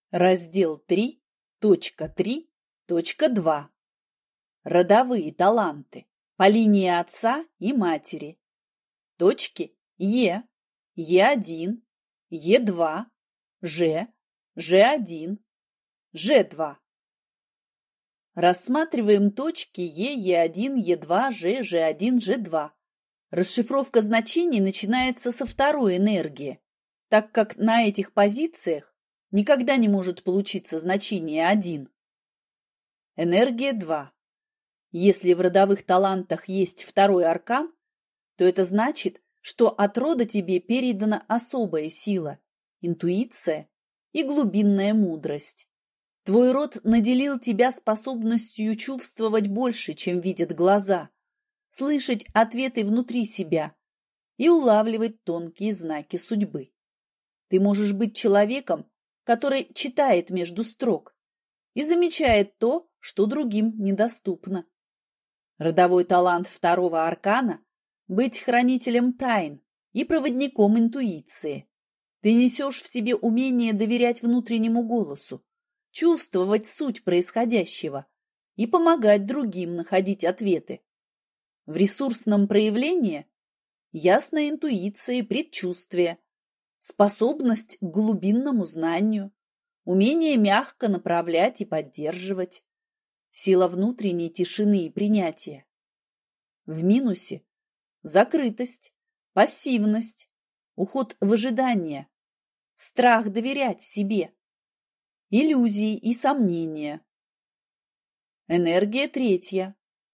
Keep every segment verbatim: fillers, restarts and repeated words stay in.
Раздел три точка три точка два. Родовые таланты по линии отца и матери. Точки Е, Е один, Е два, Ж, Ж один, Ж два. Рассматриваем точки Е, Е один, Е два, Ж, Ж один, Ж два. Расшифровка значений начинается со второй энергии, так как на этих позициях никогда не может получиться значение один. Энергия два. Если в родовых талантах есть второй аркан, то это значит, что от рода тебе передана особая сила, интуиция и глубинная мудрость. Твой род наделил тебя способностью чувствовать больше, чем видят глаза, слышать ответы внутри себя и улавливать тонкие знаки судьбы. Ты можешь быть человеком, который читает между строк и замечает то, что другим недоступно. Родовой талант второго аркана – быть хранителем тайн и проводником интуиции. Ты несешь в себе умение доверять внутреннему голосу, чувствовать суть происходящего и помогать другим находить ответы. В ресурсном проявлении – ясная интуиция и предчувствие, способность к глубинному знанию, умение мягко направлять и поддерживать, сила внутренней тишины и принятия. В минусе – закрытость, пассивность, уход в ожидание, страх доверять себе, иллюзии и сомнения. Энергия третья.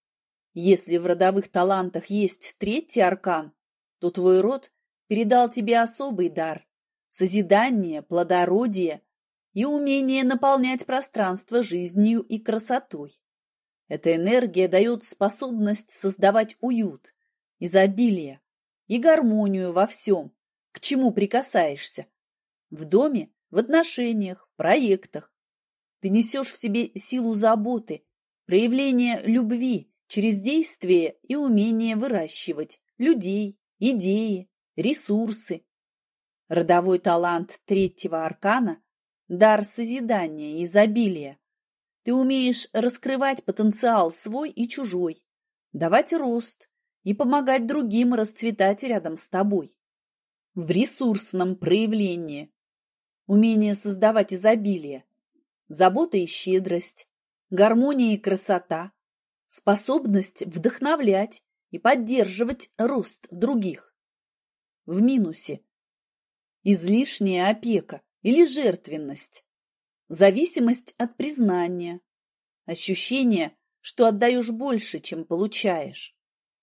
Если в родовых талантах есть третий аркан, то твой род передал тебе особый дар – созидание, плодородие и умение наполнять пространство жизнью и красотой. Эта энергия дает способность создавать уют, изобилие и гармонию во всем, к чему прикасаешься. В доме, в отношениях, в проектах. Ты несешь в себе силу заботы, проявление любви через действие и умение выращивать людей, идеи, ресурсы. Родовой талант третьего аркана – дар созидания и изобилия. Ты умеешь раскрывать потенциал свой и чужой, давать рост и помогать другим расцветать рядом с тобой. В ресурсном проявлении – умение создавать изобилие, забота и щедрость, гармония и красота, способность вдохновлять и поддерживать рост других. В минусе – излишняя опека или жертвенность, зависимость от признания, ощущение, что отдаешь больше, чем получаешь.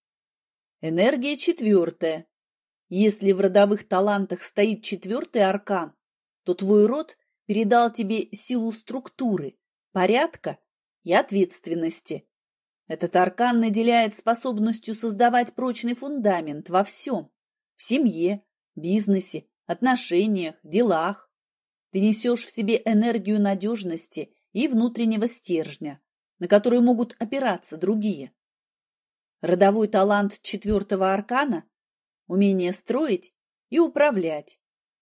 Энергия четвертая. Если в родовых талантах стоит четвертый аркан, то твой род передал тебе силу структуры, порядка и ответственности. Этот аркан наделяет способностью создавать прочный фундамент во всем – в семье, бизнесе, отношениях, делах. Ты несешь в себе энергию надежности и внутреннего стержня, на который могут опираться другие. Родовой талант четвертого аркана – умение строить и управлять.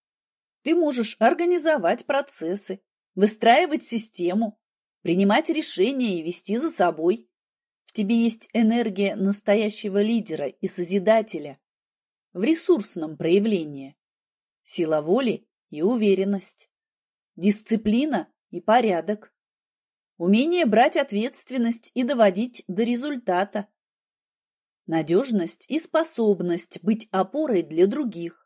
Ты можешь организовать процессы, выстраивать систему, принимать решения и вести за собой. В тебе есть энергия настоящего лидера и созидателя в ресурсном проявлении, сила воли и уверенность, дисциплина и порядок, умение брать ответственность и доводить до результата, надежность и способность быть опорой для других.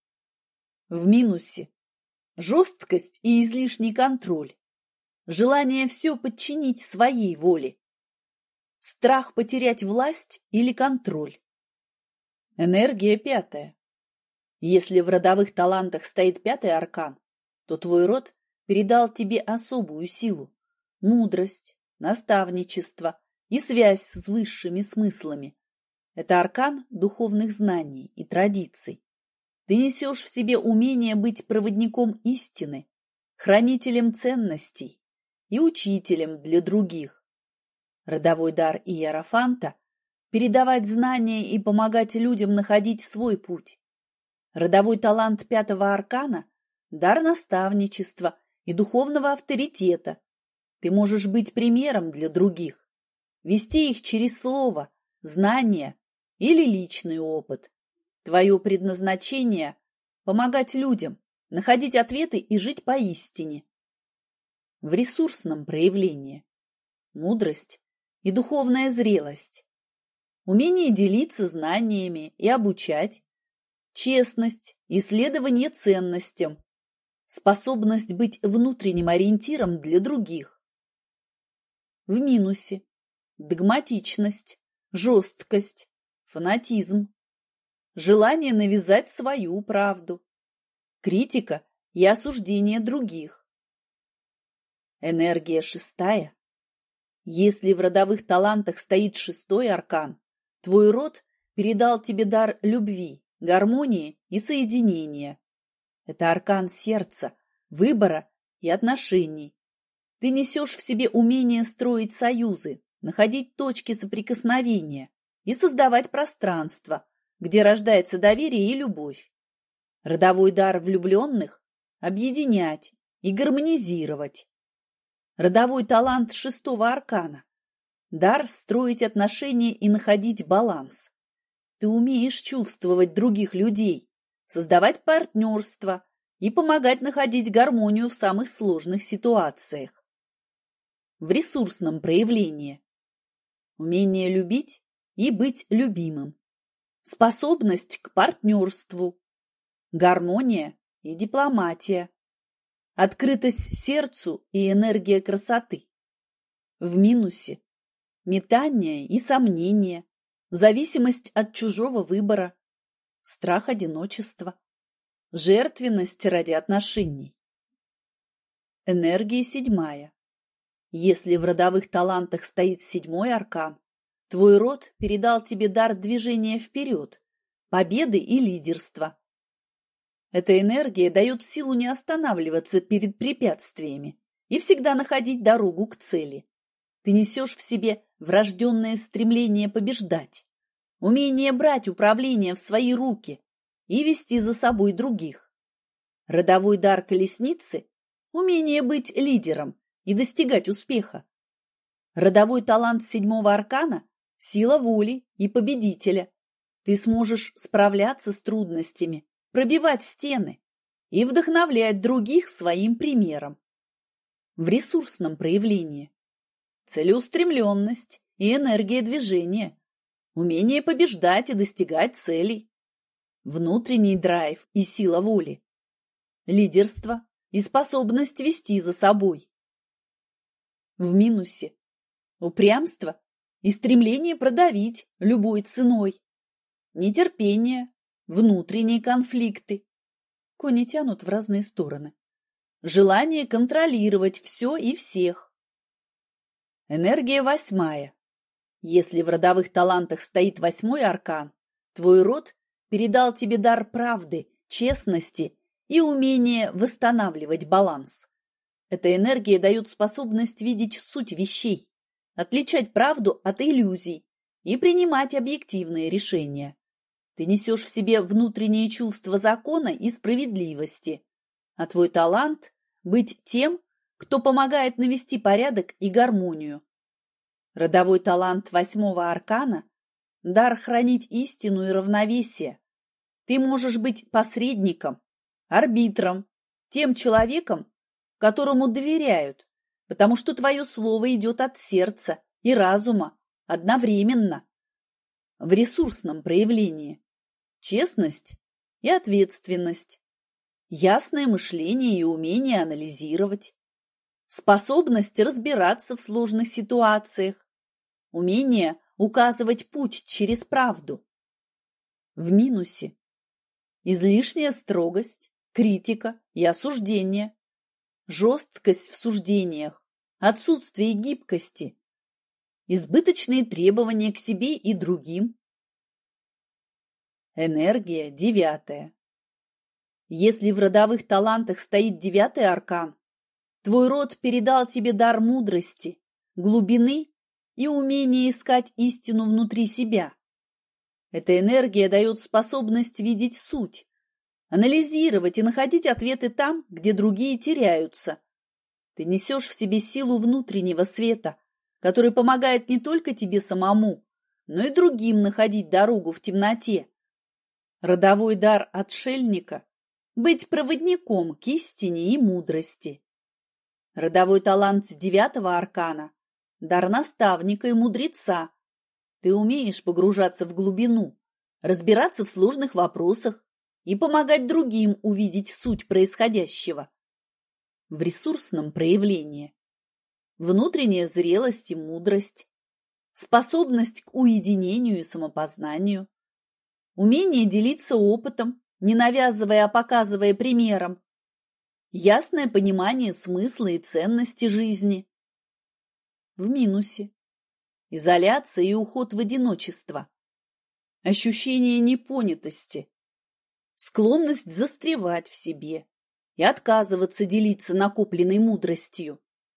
В минусе – жесткость и излишний контроль, желание все подчинить своей воле, страх потерять власть или контроль. Энергия пятая. Если в родовых талантах стоит пятый аркан, то твой род передал тебе особую силу, мудрость, наставничество и связь с высшими смыслами. Это аркан духовных знаний и традиций. Ты несешь в себе умение быть проводником истины, хранителем ценностей и учителем для других. Родовой дар Иерофанта – передавать знания и помогать людям находить свой путь. Родовой талант пятого аркана – дар наставничества и духовного авторитета. Ты можешь быть примером для других, вести их через слово, знания или личный опыт. Твое предназначение – помогать людям, находить ответы и жить поистине. В ресурсном проявлении – мудрость и духовная зрелость, умение делиться знаниями и обучать, честность, исследование ценностям, способность быть внутренним ориентиром для других. В минусе – догматичность, жесткость, фанатизм, желание навязать свою правду, критика и осуждение других. Энергия шестая. Если в родовых талантах стоит шестой аркан, твой род передал тебе дар любви, гармонии и соединения. Это аркан сердца, выбора и отношений. Ты несешь в себе умение строить союзы, находить точки соприкосновения и создавать пространство, где рождается доверие и любовь. Родовой дар влюбленных – объединять и гармонизировать. Родовой талант шестого аркана – дар строить отношения и находить баланс. Ты умеешь чувствовать других людей, создавать партнерство и помогать находить гармонию в самых сложных ситуациях. В ресурсном проявлении – умение любить и быть любимым, способность к партнерству, гармония и дипломатия, открытость сердцу и энергия красоты. В минусе – метание и сомнения, зависимость от чужого выбора, страх одиночества, жертвенность ради отношений. Энергия седьмая. Если в родовых талантах стоит седьмой аркан, твой род передал тебе дар движения вперед, победы и лидерства. Эта энергия дает силу не останавливаться перед препятствиями и всегда находить дорогу к цели. Ты несешь в себе врожденное стремление побеждать, умение брать управление в свои руки и вести за собой других. Родовой дар колесницы – умение быть лидером и достигать успеха. Родовой талант седьмого аркана – сила воли и победителя. Ты сможешь справляться с трудностями, пробивать стены и вдохновлять других своим примером. В ресурсном проявлении – целеустремленность и энергия движения, умение побеждать и достигать целей, внутренний драйв и сила воли, лидерство и способность вести за собой. В минусе – упрямство и стремление продавить любой ценой, нетерпение, внутренние конфликты. Кони тянут в разные стороны. Желание контролировать все и всех. Энергия восьмая. Если в родовых талантах стоит восьмой аркан, твой род передал тебе дар правды, честности и умение восстанавливать баланс. Эта энергия дает способность видеть суть вещей, отличать правду от иллюзий и принимать объективные решения. Ты несешь в себе внутреннее чувство закона и справедливости, а твой талант – быть тем, кто помогает навести порядок и гармонию. Родовой талант восьмого аркана – дар хранить истину и равновесие. Ты можешь быть посредником, арбитром, тем человеком, которому доверяют, потому что твое слово идет от сердца и разума одновременно. В ресурсном проявлении – честность и ответственность, ясное мышление и умение анализировать, способность разбираться в сложных ситуациях, умение указывать путь через правду. В минусе – излишняя строгость, критика и осуждение, жесткость в суждениях, отсутствие гибкости, избыточные требования к себе и другим. Энергия девятая. Если в родовых талантах стоит девятый аркан, твой род передал тебе дар мудрости, глубины и умение искать истину внутри себя. Эта энергия дает способность видеть суть, анализировать и находить ответы там, где другие теряются, Ты несешь в себе силу внутреннего света, который помогает не только тебе самому, но и другим находить дорогу в темноте. Родовой дар отшельника – быть проводником к истине и мудрости. Родовой талант девятого аркана – дар наставника и мудреца. Ты умеешь погружаться в глубину, разбираться в сложных вопросах и помогать другим увидеть суть происходящего. В ресурсном проявлении внутренняя зрелость и мудрость, способность к уединению и самопознанию, умение делиться опытом, не навязывая, а показывая примером, ясное понимание смысла и ценности жизни. В минусе изоляция и уход в одиночество, ощущение непонятости, склонность застревать в себе и отказываться делиться накопленной мудростью.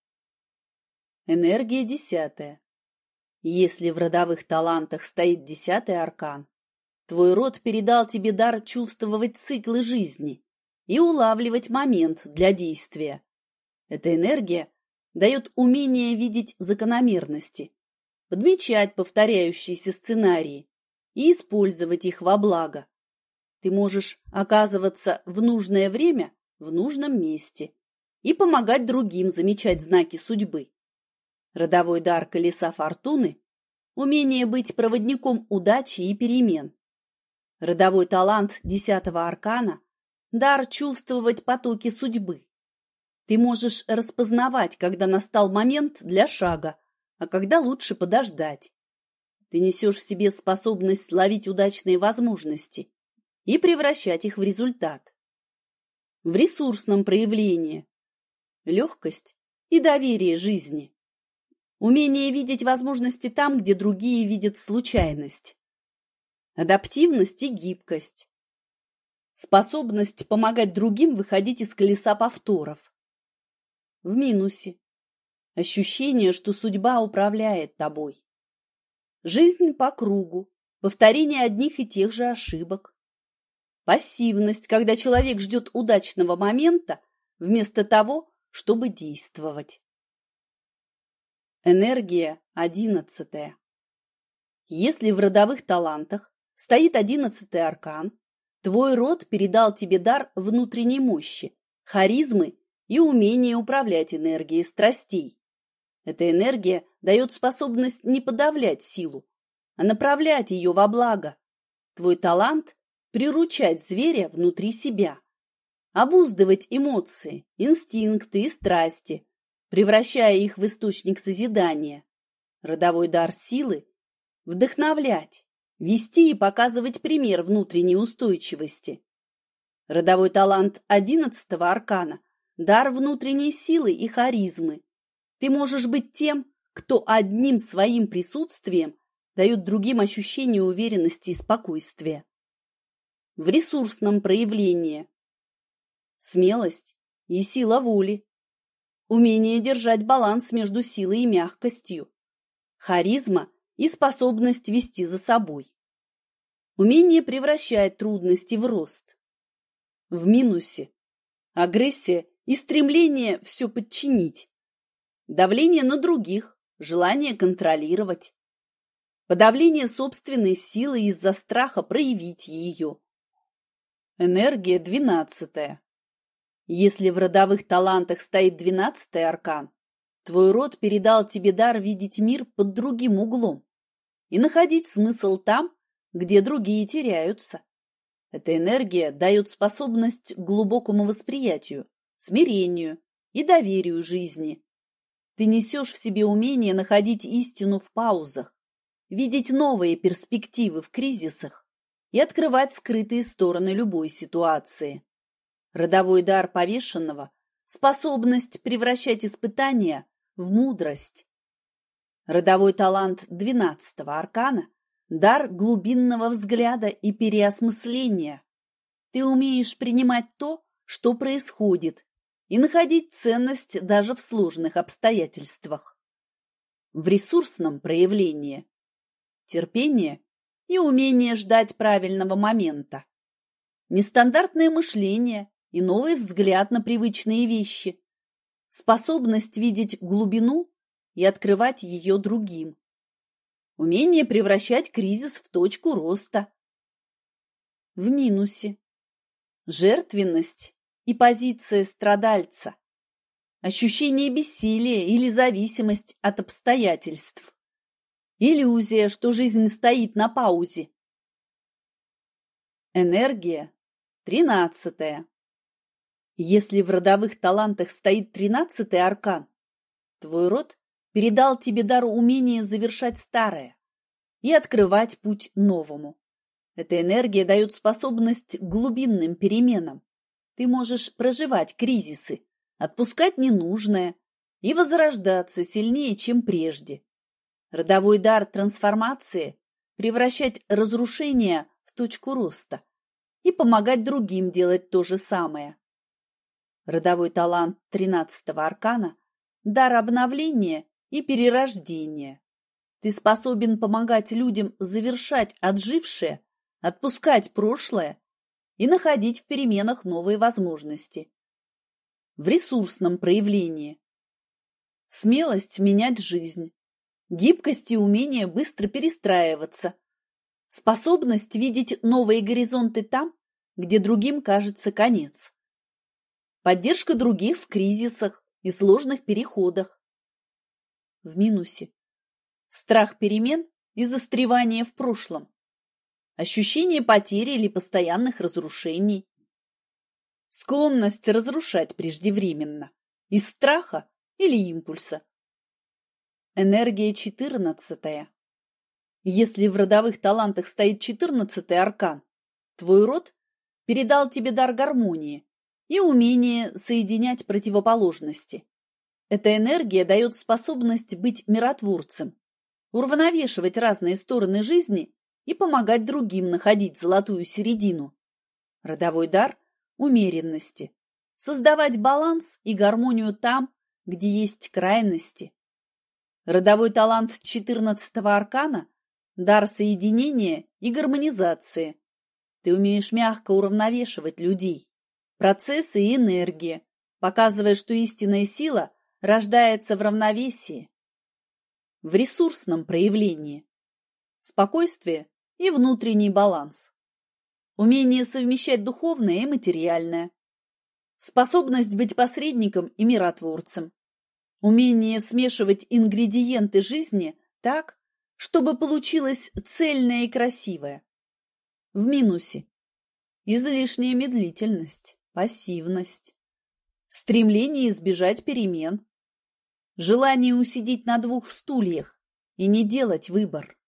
Энергия десятая. Если в родовых талантах стоит десятый аркан, твой род передал тебе дар чувствовать циклы жизни и улавливать момент для действия. Эта энергия дает умение видеть закономерности, подмечать повторяющиеся сценарии и использовать их во благо. Ты можешь оказываться в нужное время в нужном месте и помогать другим замечать знаки судьбы. Родовой дар колеса фортуны – умение быть проводником удачи и перемен. Родовой талант десятого аркана – дар чувствовать потоки судьбы. Ты можешь распознавать, когда настал момент для шага, а когда лучше подождать. Ты несешь в себе способность ловить удачные возможности и превращать их в результат. В ресурсном проявлении легкость и доверие жизни. Умение видеть возможности там, где другие видят случайность. Адаптивность и гибкость. Способность помогать другим выходить из колеса повторов. В минусе ощущение, что судьба управляет тобой. Жизнь по кругу, повторение одних и тех же ошибок. Пассивность, когда человек ждет удачного момента, вместо того, чтобы действовать. Энергия одиннадцатая. Если в родовых талантах стоит одиннадцатый аркан, твой род передал тебе дар внутренней мощи, харизмы и умение управлять энергией страстей. Эта энергия дает способность не подавлять силу, а направлять ее во благо. Твой талант – приручать зверя внутри себя, обуздывать эмоции, инстинкты и страсти, превращая их в источник созидания. Родовой дар силы – вдохновлять, вести и показывать пример внутренней устойчивости. Родовой талант одиннадцатого аркана – дар внутренней силы и харизмы. Ты можешь быть тем, кто одним своим присутствием дает другим ощущение уверенности и спокойствия. В ресурсном проявлении смелость и сила воли, умение держать баланс между силой и мягкостью, харизма и способность вести за собой, умение превращать трудности в рост. В минусе агрессия и стремление все подчинить, давление на других, желание контролировать, подавление собственной силы из-за страха проявить ее. Энергия двенадцатая. Если в родовых талантах стоит двенадцатый аркан, твой род передал тебе дар видеть мир под другим углом и находить смысл там, где другие теряются. Эта энергия дает способность к глубокому восприятию, смирению и доверию жизни. Ты несешь в себе умение находить истину в паузах, видеть новые перспективы в кризисах и открывать скрытые стороны любой ситуации. Родовой дар повешенного – способность превращать испытания в мудрость. Родовой талант двенадцатого аркана – дар глубинного взгляда и переосмысления. Ты умеешь принимать то, что происходит, и находить ценность даже в сложных обстоятельствах. В ресурсном проявлении терпение и умение ждать правильного момента, нестандартное мышление и новый взгляд на привычные вещи, способность видеть глубину и открывать ее другим, умение превращать кризис в точку роста. В минусе жертвенность и позиция страдальца, ощущение бессилия или зависимость от обстоятельств, иллюзия, что жизнь стоит на паузе. Энергия тринадцатая. Если в родовых талантах стоит тринадцатый аркан, твой род передал тебе дар умения завершать старое и открывать путь новому. Эта энергия дает способность к глубинным переменам. Ты можешь проживать кризисы, отпускать ненужное и возрождаться сильнее, чем прежде. Родовой дар трансформации – превращать разрушение в точку роста и помогать другим делать то же самое. Родовой талант тринадцатого аркана – дар обновления и перерождения. Ты способен помогать людям завершать отжившее, отпускать прошлое и находить в переменах новые возможности. В ресурсном проявлении смелость менять жизнь, гибкость и умение быстро перестраиваться, способность видеть новые горизонты там, где другим кажется конец, поддержка других в кризисах и сложных переходах. В минусе страх перемен и застревание в прошлом, ощущение потери или постоянных разрушений, склонность разрушать преждевременно из страха или импульса. Энергия четырнадцатая. Если в родовых талантах стоит четырнадцатый аркан, твой род передал тебе дар гармонии и умение соединять противоположности. Эта энергия дает способность быть миротворцем, уравновешивать разные стороны жизни и помогать другим находить золотую середину. Родовой дар умеренности, создавать баланс и гармонию там, где есть крайности. Родовой талант четырнадцатого аркана – дар соединения и гармонизации. Ты умеешь мягко уравновешивать людей, процессы и энергии, показывая, что истинная сила рождается в равновесии. В ресурсном проявлении спокойствие и внутренний баланс, умение совмещать духовное и материальное, способность быть посредником и миротворцем, умение смешивать ингредиенты жизни так, чтобы получилось цельное и красивое. В минусе излишняя медлительность, пассивность, стремление избежать перемен, желание усидеть на двух стульях и не делать выбор.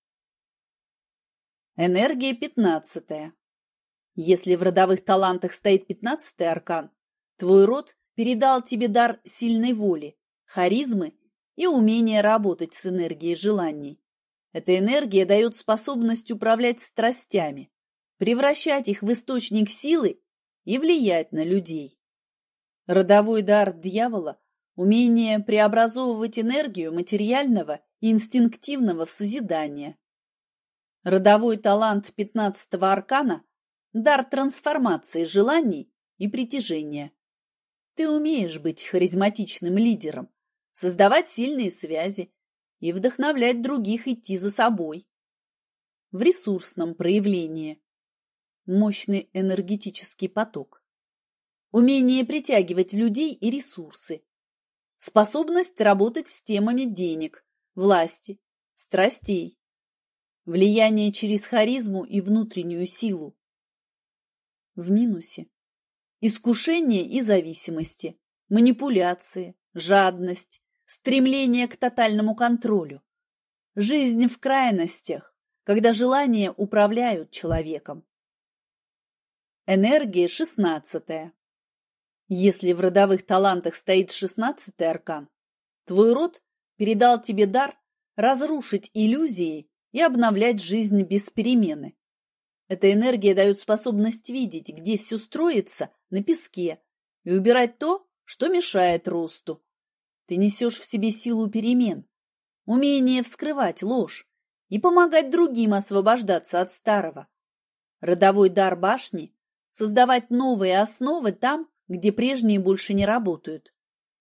Энергия пятнадцатая. Если в родовых талантах стоит пятнадцатый аркан, твой род передал тебе дар сильной воли, харизмы и умения работать с энергией желаний. Эта энергия дает способность управлять страстями, превращать их в источник силы и влиять на людей. Родовой дар дьявола – умение преобразовывать энергию материального и инстинктивного в созидание. Родовой талант пятнадцатого аркана – дар трансформации желаний и притяжения. Ты умеешь быть харизматичным лидером, создавать сильные связи и вдохновлять других идти за собой. В ресурсном проявлении мощный энергетический поток, умение притягивать людей и ресурсы, способность работать с темами денег, власти, страстей, влияние через харизму и внутреннюю силу. В минусе искушение и зависимости, манипуляции, жадность, стремление к тотальному контролю, жизнь в крайностях, когда желания управляют человеком. Энергия шестнадцатая. Если в родовых талантах стоит шестнадцатый аркан, твой род передал тебе дар разрушить иллюзии и обновлять жизнь без перемены. Эта энергия дает способность видеть, где все строится на песке, и убирать то, что мешает росту. Ты несешь в себе силу перемен, умение вскрывать ложь и помогать другим освобождаться от старого. Родовой дар башни – создавать новые основы там, где прежние больше не работают.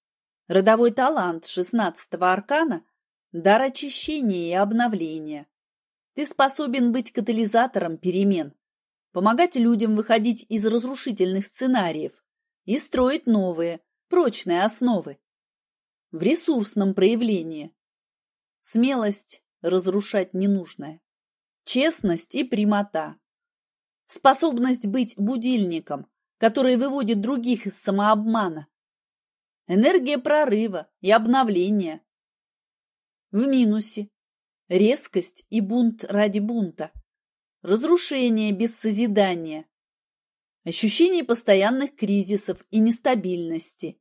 Родовой талант шестнадцатого аркана – дар очищения и обновления. Ты способен быть катализатором перемен, помогать людям выходить из разрушительных сценариев и строить новые, прочные основы. В ресурсном проявлении смелость разрушать ненужное, честность и прямота, способность быть будильником, который выводит других из самообмана, энергия прорыва и обновления. В минусе резкость и бунт ради бунта, разрушение без созидания, ощущение постоянных кризисов и нестабильности.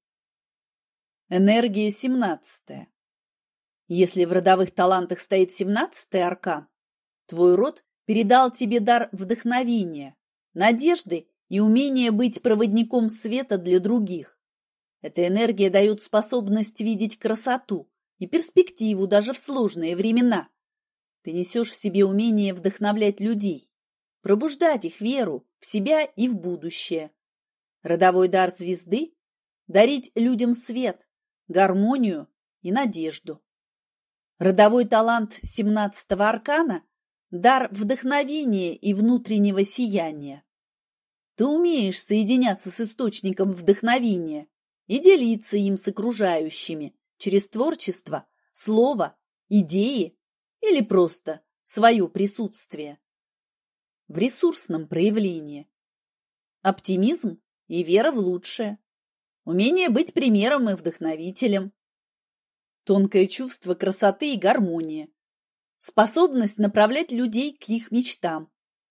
Энергия семнадцатая. Если в родовых талантах стоит семнадцатый аркан, твой род передал тебе дар вдохновения, надежды и умение быть проводником света для других. Эта энергия дает способность видеть красоту и перспективу даже в сложные времена. Ты несешь в себе умение вдохновлять людей, пробуждать их веру в себя и в будущее. Родовой дар звезды – дарить людям свет, гармонию и надежду. Родовой талант семнадцатого аркана – дар вдохновения и внутреннего сияния. Ты умеешь соединяться с источником вдохновения и делиться им с окружающими через творчество, слово, идеи или просто свое присутствие. В ресурсном проявлении оптимизм и вера в лучшее, умение быть примером и вдохновителем, тонкое чувство красоты и гармонии, способность направлять людей к их мечтам.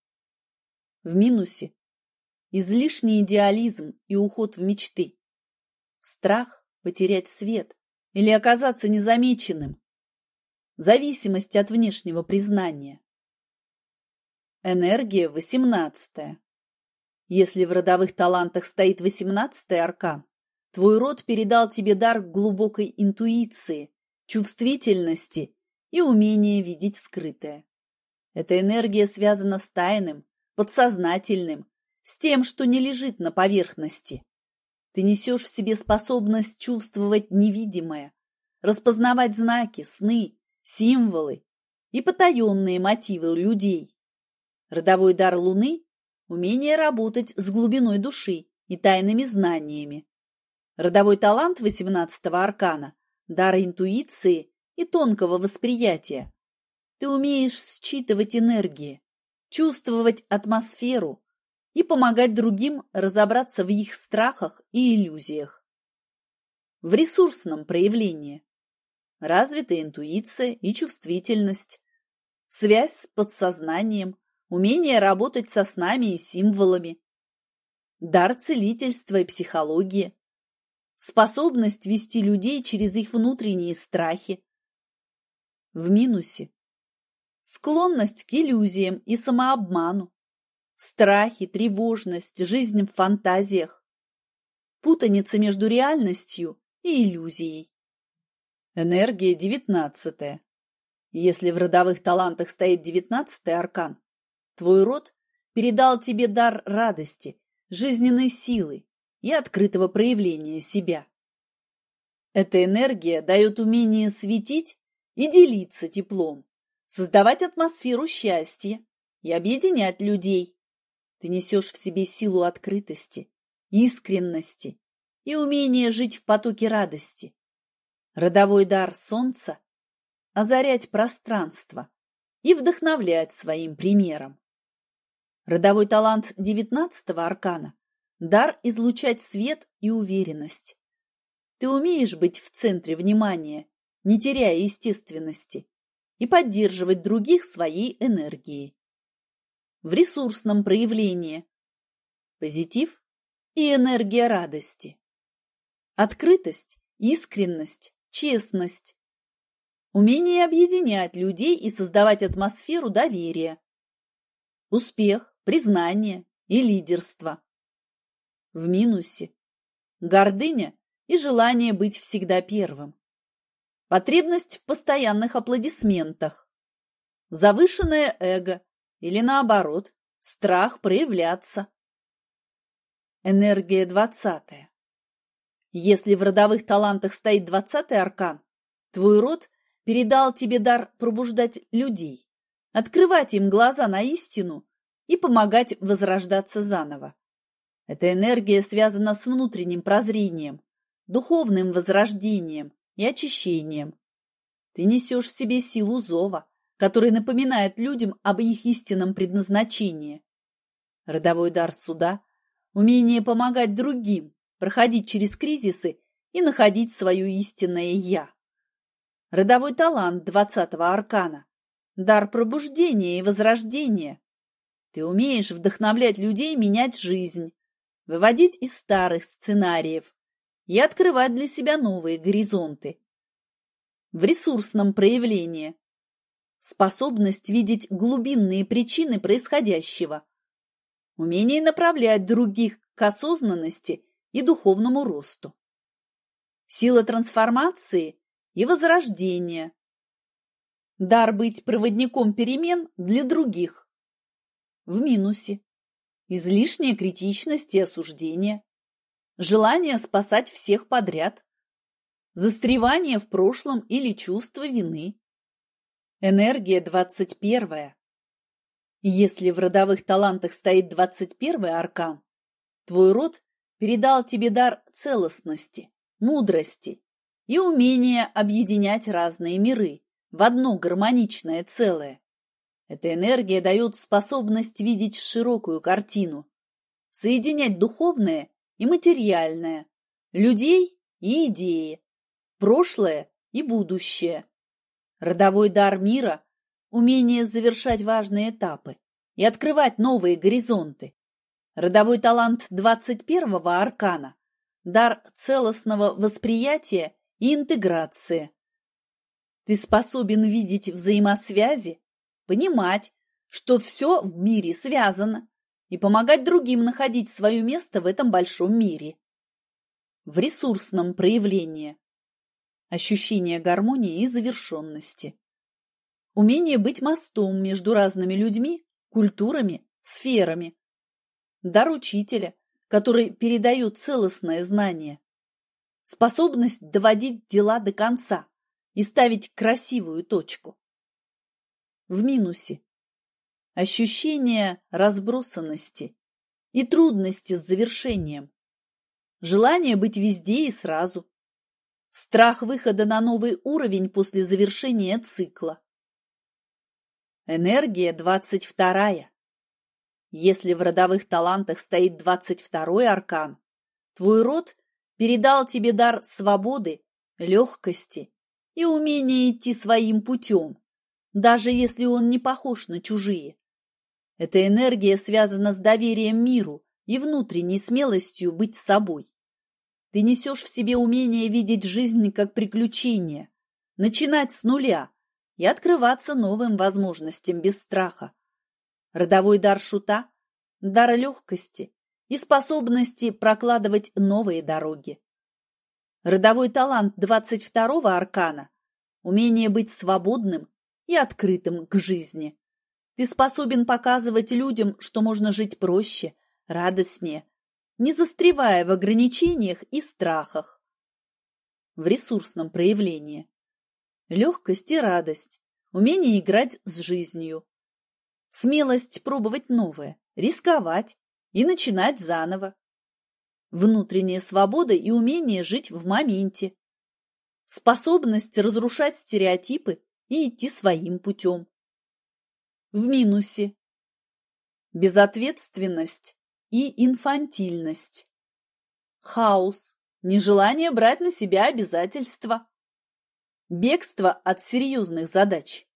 В минусе излишний идеализм и уход в мечты, страх потерять свет или оказаться незамеченным, зависимость от внешнего признания. Энергия восемнадцатая. Если в родовых талантах стоит восемнадцатый аркан, твой род передал тебе дар глубокой интуиции, чувствительности и умения видеть скрытое. Эта энергия связана с тайным, подсознательным, с тем, что не лежит на поверхности. Ты несешь в себе способность чувствовать невидимое, распознавать знаки, сны, символы и потаенные мотивы людей. Родовой дар Луны – умение работать с глубиной души и тайными знаниями. Родовой талант восемнадцатого аркана – дар интуиции и тонкого восприятия. Ты умеешь считывать энергии, чувствовать атмосферу и помогать другим разобраться в их страхах и иллюзиях. В ресурсном проявлении развита интуиция и чувствительность, связь с подсознанием, умение работать со снами и символами, дар целительства и психологии, способность вести людей через их внутренние страхи. В минусе склонность к иллюзиям и самообману, страхи, тревожность, жизнь в фантазиях, путаница между реальностью и иллюзией. Энергия девятнадцатая. Если в родовых талантах стоит девятнадцатый аркан, твой род передал тебе дар радости, жизненной силы и открытого проявления себя. Эта энергия дает умение светить и делиться теплом, создавать атмосферу счастья и объединять людей. Ты несешь в себе силу открытости, искренности и умение жить в потоке радости. Родовой дар солнца – озарять пространство и вдохновлять своим примером. Родовой талант девятнадцатого аркана – дар излучать свет и уверенность. Ты умеешь быть в центре внимания, не теряя естественности, и поддерживать других своей энергией. В ресурсном проявлении позитив и энергия радости, открытость, искренность, честность, умение объединять людей и создавать атмосферу доверия, успех, признание и лидерство. В минусе гордыня и желание быть всегда первым, потребность в постоянных аплодисментах, завышенное эго или, наоборот, страх проявляться. Энергия двадцатая. Если в родовых талантах стоит двадцатый аркан, твой род передал тебе дар пробуждать людей, открывать им глаза на истину и помогать возрождаться заново. Эта энергия связана с внутренним прозрением, духовным возрождением и очищением. Ты несешь в себе силу зова, который напоминает людям об их истинном предназначении. Родовой дар суда – умение помогать другим, проходить через кризисы и находить свое истинное «я». Родовой талант двадцатого аркана – дар пробуждения и возрождения. Ты умеешь вдохновлять людей менять жизнь, выводить из старых сценариев и открывать для себя новые горизонты. В ресурсном проявлении – способность видеть глубинные причины происходящего, умение направлять других к осознанности и духовному росту, сила трансформации и возрождения, дар быть проводником перемен для других. В минусе – излишняя критичность и осуждение, желание спасать всех подряд, застревание в прошлом или чувство вины. Энергия двадцать первая. Если в родовых талантах стоит двадцать первый аркан, твой род передал тебе дар целостности, мудрости и умения объединять разные миры в одно гармоничное целое. Эта энергия дает способность видеть широкую картину, соединять духовное и материальное, людей и идеи, прошлое и будущее. Родовой дар мира – умение завершать важные этапы и открывать новые горизонты. Родовой талант двадцать первого аркана – дар целостного восприятия и интеграции. Ты способен видеть взаимосвязи, понимать, что все в мире связано, и помогать другим находить свое место в этом большом мире. В ресурсном проявлении – ощущение гармонии и завершенности. Умение быть мостом между разными людьми, культурами, сферами. Дар учителя, который передает целостное знание. Способность доводить дела до конца и ставить красивую точку. В минусе – ощущение разбросанности и трудности с завершением. Желание быть везде и сразу. Страх выхода на новый уровень после завершения цикла. Энергия двадцать вторая. Если в родовых талантах стоит двадцать второй аркан, твой род передал тебе дар свободы, легкости и умения идти своим путем, даже если он не похож на чужие. Эта энергия связана с доверием миру и внутренней смелостью быть собой. Ты несешь в себе умение видеть жизнь как приключение, начинать с нуля и открываться новым возможностям без страха. Родовой дар шута – дар легкости и способности прокладывать новые дороги. Родовой талант двадцать второго аркана – умение быть свободным и открытым к жизни. Ты способен показывать людям, что можно жить проще, радостнее, не застревая в ограничениях и страхах. В ресурсном проявлении – легкость и радость, умение играть с жизнью, смелость пробовать новое, рисковать и начинать заново, внутренняя свобода и умение жить в моменте, способность разрушать стереотипы и идти своим путем. В минусе – безответственность и инфантильность, хаос, нежелание брать на себя обязательства, бегство от серьезных задач,